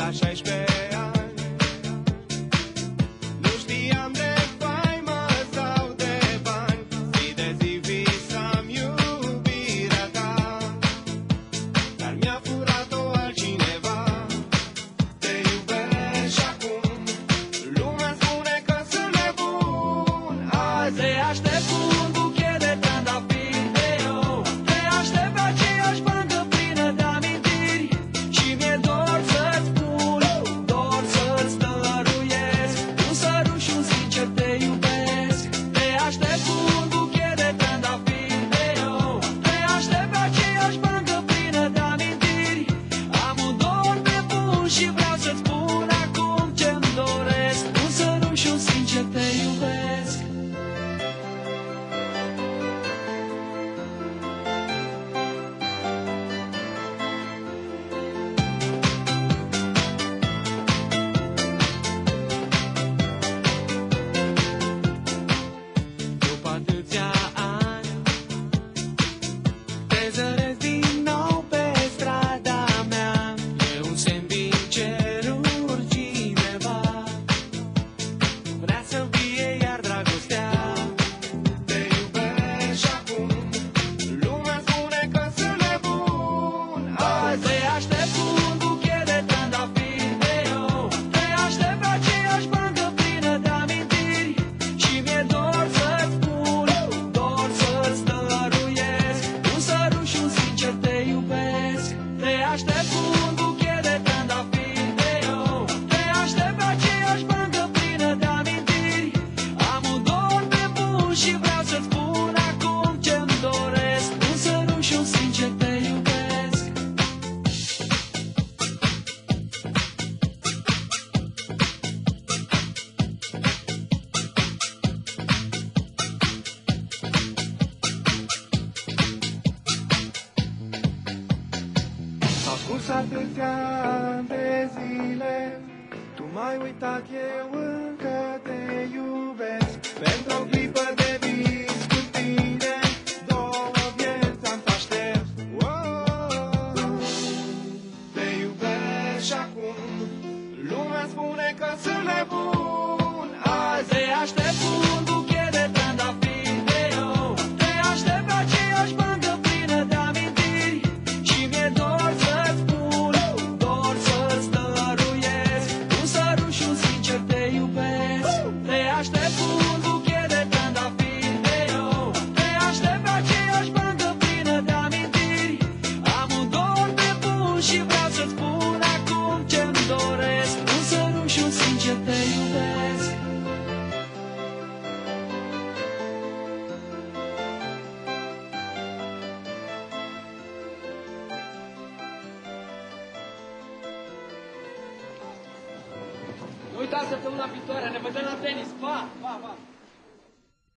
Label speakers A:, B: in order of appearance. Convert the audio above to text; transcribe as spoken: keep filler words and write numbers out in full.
A: la șaisprezece ani. Nu știam de faimă sau de bani, zi de zi visam iubirea ta, dar mi-a furat-o altcineva. Te iubesc și acum lumea spune că sunt nebun. Azi te aștept cu un buchet de trandafiri, eu te aștept pe aceeași bancă plină de amintiri și mi-e dor să-ți spun, dor să-ți dăruiesc un sărut și un sincer te iubesc. Te aștept cu un buchet de trandafiri, eu te aștept pe aceeași bancă plină de amintiri. Am un dor nebun și vreau să-ți spun acum ce-mi doresc, un sărut și un sincer te iubesc. După atâția ani te zăresc din nou pe strada mea. E un semn din ceruri, cineva vrea să-mi fie iar dragostea. Te iubesc și acum lumea spune că sunt nebun. Azi te aștept cu un buchet de trandafiri, eu te aștept pe aceeași bancă plină de amintiri și mi-e dor să-ți spun, dor să-ți dăruiesc un sărut și un sincer te iubesc. Te aștept cu un buchet de trandafiri, eu te aștept pe aceeași bancă plină de amintiri. Am un dor nebun și vreau să-ți spun acum ce-mi doresc, un sărut și un sincer te iubesc. Au scurs atâția ani de zile, tu m-ai uitat, eu încă te iubesc. Pentru o clipă de vis cu tine, două vieți am să aștept. Wow. Te iubesc și acum lumea spune că sunt nebun. Azi te aștept cu un buchet de trandafiri, eu te aștept pe aceeași bancă plină de amintiri și mi-e dor să-ți spun, dor să-ți dăruiesc un sărut și un sincer te iubesc. Te aștept cu un buchet de trandafiri, eu te aștept pe aceeași bancă plină de amintiri. Am un dor nebun și vreau să-ți spun acum ce-mi doresc, un sărut și un sincer te iubesc.
B: Nu uitați săptămâna viitoare, ne vedem la tenis. Pa, pa, pa!